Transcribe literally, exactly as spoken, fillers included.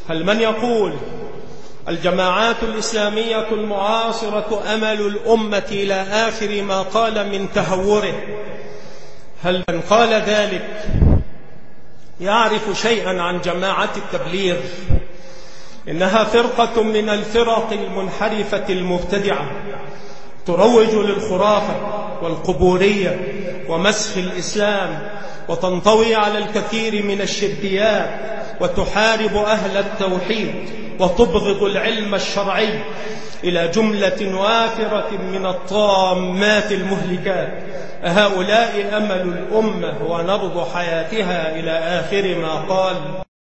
هل من يقول الجماعات الإسلامية المعاصرة أمل الأمة إلى آخر ما قال من تهوره، هل من قال ذلك يعرف شيئا عن جماعة التبليغ؟ إنها فرقة من الفرق المنحرفة المبتدعة تروج للخرافة والقبورية ومسخ الإسلام، وتنطوي على الكثير من الشركيات، وتحارب أهل التوحيد، وتبغض العلم الشرعي، إلى جملة وافرة من الطامات المهلكات. هؤلاء أمل الأمة ونبض حياتها إلى آخر ما قال.